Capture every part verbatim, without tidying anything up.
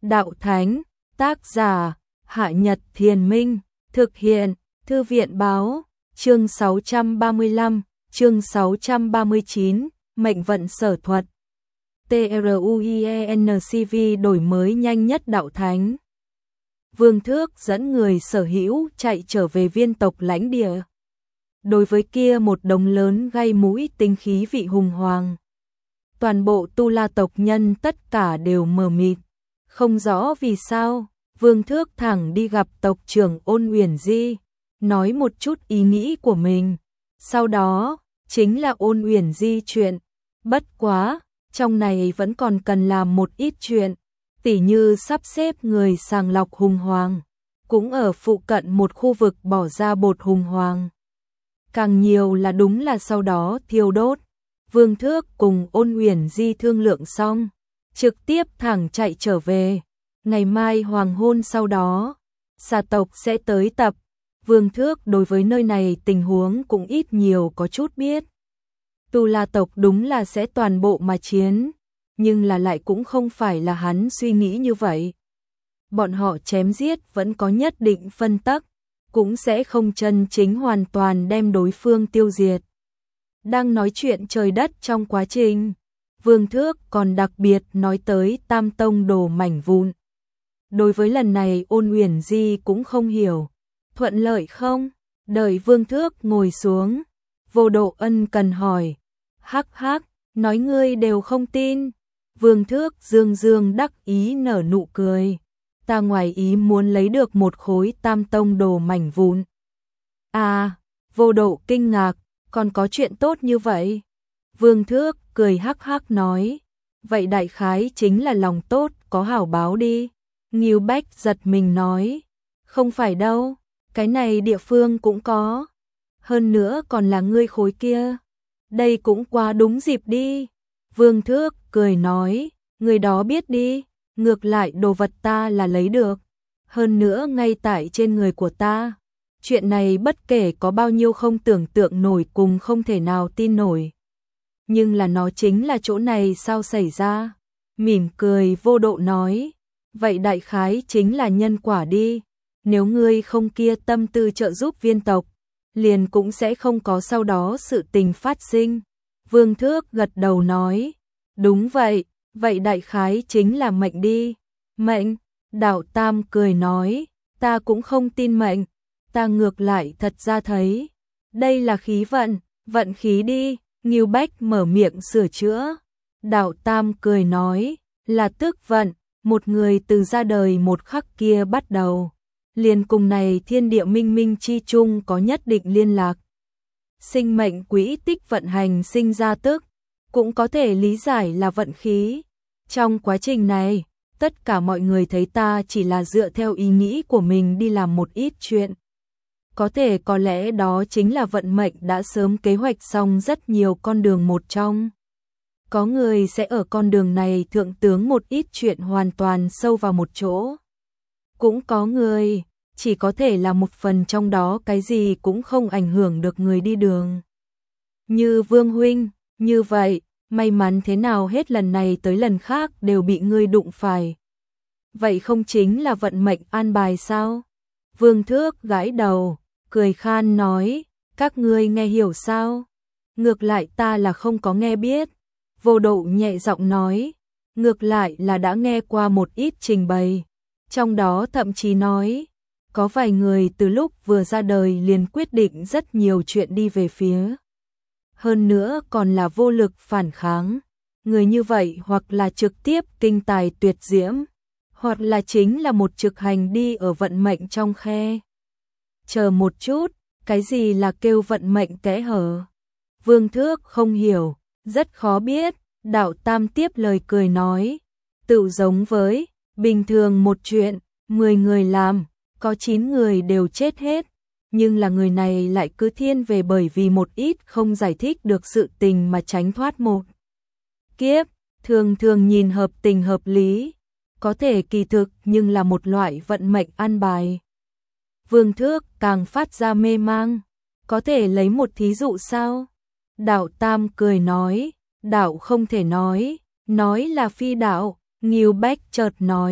Đạo Thánh, tác giả, Hạ Nhật Thiền Minh, thực hiện, Thư viện Báo, chương sáu trăm ba mươi lăm, chương sáu trăm ba mươi chín, Mệnh vận sở thuật. TRUIENCV đổi mới nhanh nhất Đạo Thánh. Vương Thước dẫn người sở hữu chạy trở về viên tộc lãnh địa. Đối với kia một đống lớn gây mũi tinh khí vị hùng hoàng. Toàn bộ Tu La tộc nhân tất cả đều mờ mịt, không rõ vì sao. Vương Thước thẳng đi gặp tộc trưởng Ôn Uyển Di, nói một chút ý nghĩ của mình. Sau đó, chính là Ôn Uyển Di chuyện. Bất quá, trong này vẫn còn cần làm một ít chuyện, tỉ như sắp xếp người sàng lọc hùng hoàng, cũng ở phụ cận một khu vực bỏ ra bột hùng hoàng. Càng nhiều là đúng là sau đó thiêu đốt. Vương Thước cùng Ôn Uyển Di thương lượng xong, trực tiếp thẳng chạy trở về. Ngày mai hoàng hôn sau đó, xà tộc sẽ tới tập. Vương Thước đối với nơi này tình huống cũng ít nhiều có chút biết. Tu La tộc đúng là sẽ toàn bộ mà chiến, nhưng là lại cũng không phải là hắn suy nghĩ như vậy. Bọn họ chém giết vẫn có nhất định phân tắc, cũng sẽ không chân chính hoàn toàn đem đối phương tiêu diệt. Đang nói chuyện trời đất trong quá trình, Vương Thước còn đặc biệt nói tới Tam Tông đồ mảnh vụn. Đối với lần này Ôn Uyển Di cũng không hiểu, thuận lợi không? Đợi Vương Thước ngồi xuống, Vô Độ ân cần hỏi. Hắc hắc, nói ngươi đều không tin. Vương Thước dương dương đắc ý nở nụ cười. Ta ngoài ý muốn lấy được một khối Tam Tông đồ mảnh vụn. À, Vô Độ kinh ngạc, còn có chuyện tốt như vậy? Vương Thước cười hắc hắc nói. Vậy đại khái chính là lòng tốt có hảo báo đi. Ngưu Bách giật mình nói. Không phải đâu, cái này địa phương cũng có. Hơn nữa còn là ngươi khối kia. Đây cũng quá đúng dịp đi. Vương Thước cười nói. Người đó biết đi, ngược lại đồ vật ta là lấy được. Hơn nữa ngay tại trên người của ta. Chuyện này bất kể có bao nhiêu không tưởng tượng nổi cùng không thể nào tin nổi. Nhưng là nó chính là chỗ này sao xảy ra? Mỉm cười Vô Độ nói. Vậy đại khái chính là nhân quả đi. Nếu ngươi không kia tâm tư trợ giúp viên tộc, liền cũng sẽ không có sau đó sự tình phát sinh. Vương Thước gật đầu nói. Đúng vậy, vậy đại khái chính là mệnh đi. Mệnh, Đạo Tam cười nói. Ta cũng không tin mệnh, ta ngược lại thật ra thấy. Đây là khí vận, vận khí đi. Ngưu Bách mở miệng sửa chữa. Đạo Tam cười nói. Là tước vận. Một người từ ra đời một khắc kia bắt đầu, liền cùng này thiên địa minh minh chi chung có nhất định liên lạc. Sinh mệnh quỹ tích vận hành sinh ra tức, cũng có thể lý giải là vận khí. Trong quá trình này, tất cả mọi người thấy ta chỉ là dựa theo ý nghĩ của mình đi làm một ít chuyện. Có thể có lẽ đó chính là vận mệnh đã sớm kế hoạch xong rất nhiều con đường một trong. Có người sẽ ở con đường này thượng tướng một ít chuyện hoàn toàn sâu vào một chỗ. Cũng có người, chỉ có thể là một phần trong đó cái gì cũng không ảnh hưởng được người đi đường. Như Vương Huynh, như vậy, may mắn thế nào hết lần này tới lần khác đều bị ngươi đụng phải. Vậy không chính là vận mệnh an bài sao? Vương Thước gãi đầu, cười khan nói, các ngươi nghe hiểu sao? Ngược lại ta là không có nghe biết. Vô Độ nhẹ giọng nói, ngược lại là đã nghe qua một ít trình bày. Trong đó thậm chí nói, có vài người từ lúc vừa ra đời liền quyết định rất nhiều chuyện đi về phía. Hơn nữa còn là vô lực phản kháng. Người như vậy hoặc là trực tiếp kinh tài tuyệt diễm, hoặc là chính là một trực hành đi ở vận mệnh trong khe. Chờ một chút, cái gì là kêu vận mệnh kẽ hở? Vương Thước không hiểu. Rất khó biết, Đạo Tam tiếp lời cười nói. Tự giống với, bình thường một chuyện, mười người làm, có chín người đều chết hết. Nhưng là người này lại cứ thiên về bởi vì một ít không giải thích được sự tình mà tránh thoát một kiếp. Thường thường nhìn hợp tình hợp lý, có thể kỳ thực nhưng là một loại vận mệnh an bài. Vương Thước càng phát ra mê mang. Có thể lấy một thí dụ sao? Đạo Tam cười nói, đạo không thể nói, nói là phi đạo. Ngưu Bách chợt nói,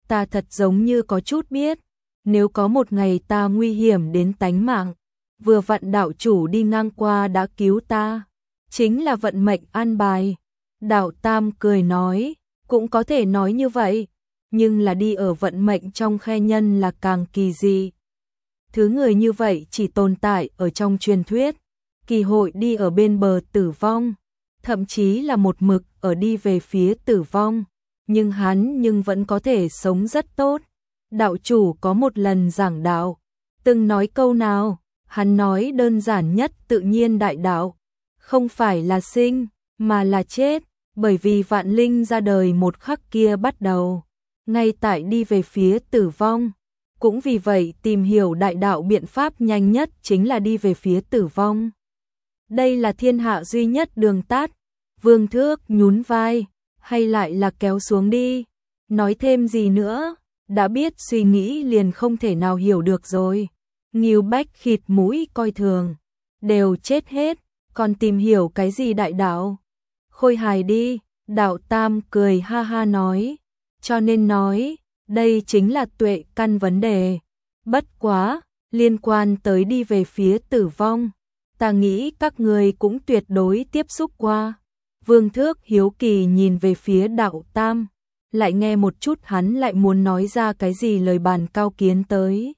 ta thật giống như có chút biết, nếu có một ngày ta nguy hiểm đến tánh mạng, vừa vặn đạo chủ đi ngang qua đã cứu ta, chính là vận mệnh an bài. Đạo Tam cười nói, cũng có thể nói như vậy, nhưng là đi ở vận mệnh trong khe nhân là càng kỳ dị. Thứ người như vậy chỉ tồn tại ở trong truyền thuyết, kỳ hội đi ở bên bờ tử vong, thậm chí là một mực ở đi về phía tử vong, nhưng hắn nhưng vẫn có thể sống rất tốt. Đạo chủ có một lần giảng đạo, từng nói câu nào, hắn nói đơn giản nhất tự nhiên đại đạo, không phải là sinh, mà là chết, bởi vì vạn linh ra đời một khắc kia bắt đầu, ngay tại đi về phía tử vong. Cũng vì vậy tìm hiểu đại đạo biện pháp nhanh nhất chính là đi về phía tử vong. Đây là thiên hạ duy nhất đường tắt. Vương Thước nhún vai, hay lại là kéo xuống đi, nói thêm gì nữa, đã biết suy nghĩ liền không thể nào hiểu được rồi. Ngưu Bách khịt mũi coi thường, đều chết hết, còn tìm hiểu cái gì đại đạo. Khôi hài đi, Đạo Tam cười ha ha nói, cho nên nói, đây chính là tuệ căn vấn đề. Bất quá, liên quan tới đi về phía tử vong, ta nghĩ các người cũng tuyệt đối tiếp xúc qua. Vương Thước hiếu kỳ nhìn về phía Đạo Tam, lại nghe một chút hắn lại muốn nói ra cái gì lời bàn cao kiến tới.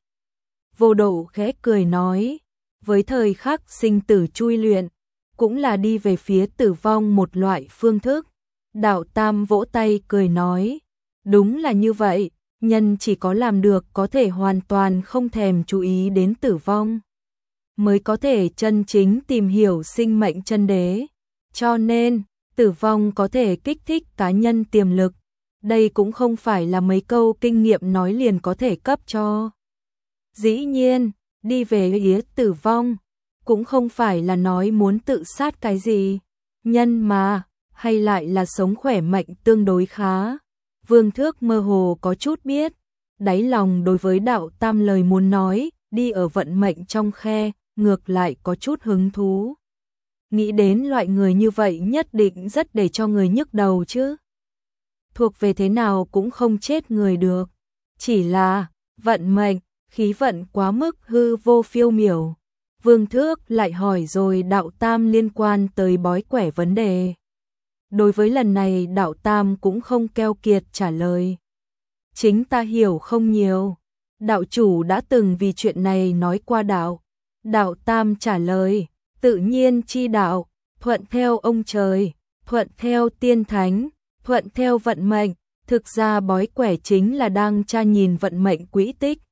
Vô Độ khẽ cười nói, với thời khắc sinh tử chui luyện, cũng là đi về phía tử vong một loại phương thức. Đạo Tam vỗ tay cười nói, đúng là như vậy, nhân chỉ có làm được có thể hoàn toàn không thèm chú ý đến tử vong, mới có thể chân chính tìm hiểu sinh mệnh chân đế. Cho nên, tử vong có thể kích thích cá nhân tiềm lực, đây cũng không phải là mấy câu kinh nghiệm nói liền có thể cấp cho. Dĩ nhiên, đi về phía tử vong, cũng không phải là nói muốn tự sát cái gì, nhân mà, hay lại là sống khỏe mạnh tương đối khá. Vương Thước mơ hồ có chút biết, đáy lòng đối với Đạo Tam lời muốn nói, đi ở vận mệnh trong khe, ngược lại có chút hứng thú. Nghĩ đến loại người như vậy nhất định rất để cho người nhức đầu chứ. Thuộc về thế nào cũng không chết người được, chỉ là vận mệnh, khí vận quá mức hư vô phiêu miểu. Vương Thước lại hỏi rồi Đạo Tam liên quan tới bói quẻ vấn đề. Đối với lần này Đạo Tam cũng không keo kiệt trả lời. Chính ta hiểu không nhiều, đạo chủ đã từng vì chuyện này nói qua đạo. Đạo Tam trả lời, tự nhiên chi đạo, thuận theo ông trời, thuận theo tiên thánh, thuận theo vận mệnh. Thực ra bói quẻ chính là đang tra nhìn vận mệnh quỹ tích.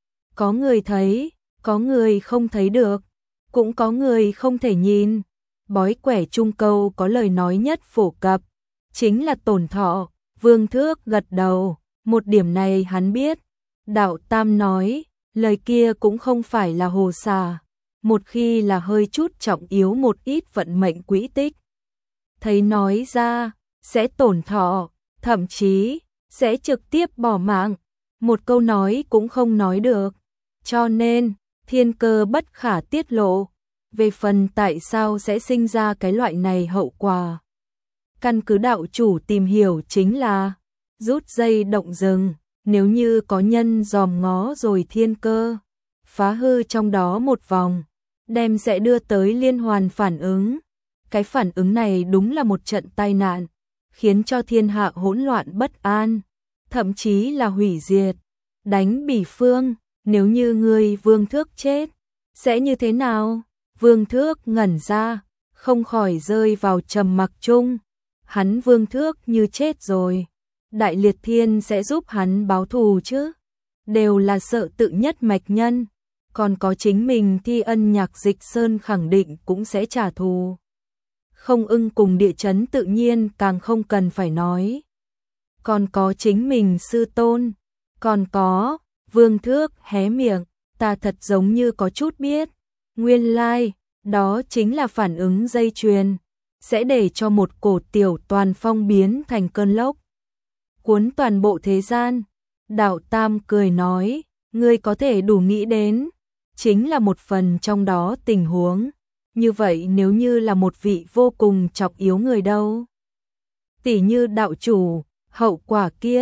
Có người thấy, có người không thấy được, cũng có người không thể nhìn. Bói quẻ Trung Câu có lời nói nhất phổ cập, chính là tổn thọ. Vương Thước gật đầu, một điểm này hắn biết. Đạo Tam nói, lời kia cũng không phải là hồ xà, một khi là hơi chút trọng yếu một ít vận mệnh quỹ tích. Thấy nói ra, sẽ tổn thọ, thậm chí, sẽ trực tiếp bỏ mạng, một câu nói cũng không nói được. Cho nên, thiên cơ bất khả tiết lộ. Về phần tại sao sẽ sinh ra cái loại này hậu quả, căn cứ đạo chủ tìm hiểu chính là rút dây động rừng. Nếu như có nhân dòm ngó rồi thiên cơ phá hư trong đó một vòng, đem sẽ đưa tới liên hoàn phản ứng. Cái phản ứng này đúng là một trận tai nạn, khiến cho thiên hạ hỗn loạn bất an, thậm chí là hủy diệt. Đánh Bỉ Phương, nếu như người Vương Thước chết, sẽ như thế nào? Vương Thước ngẩn ra, không khỏi rơi vào trầm mặc chung. Hắn Vương Thước như chết rồi, Đại Liệt Thiên sẽ giúp hắn báo thù chứ? Đều là sợ tự nhất mạch nhân, còn có chính mình Thi Ân Nhạc Dịch Sơn khẳng định cũng sẽ trả thù. Không Ưng cùng địa chấn tự nhiên càng không cần phải nói. Còn có chính mình sư tôn, còn có, Vương Thước hé miệng, ta thật giống như có chút biết. Nguyên lai, like, đó chính là phản ứng dây chuyền, sẽ để cho một cổ tiểu toàn phong biến thành cơn lốc, cuốn toàn bộ thế gian. Đạo Tam cười nói, ngươi có thể đủ nghĩ đến, chính là một phần trong đó tình huống. Như vậy nếu như là một vị vô cùng trọng yếu người đâu? Tỷ như đạo chủ, hậu quả kia,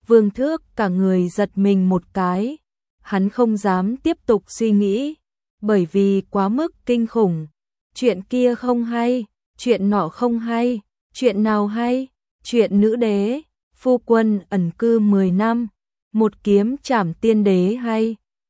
Vương Thước cả người giật mình một cái, hắn không dám tiếp tục suy nghĩ, bởi vì quá mức kinh khủng. Chuyện kia không hay, chuyện nọ không hay, chuyện nào hay? Chuyện nữ đế, phu quân ẩn cư mười năm, một kiếm trảm tiên đế hay?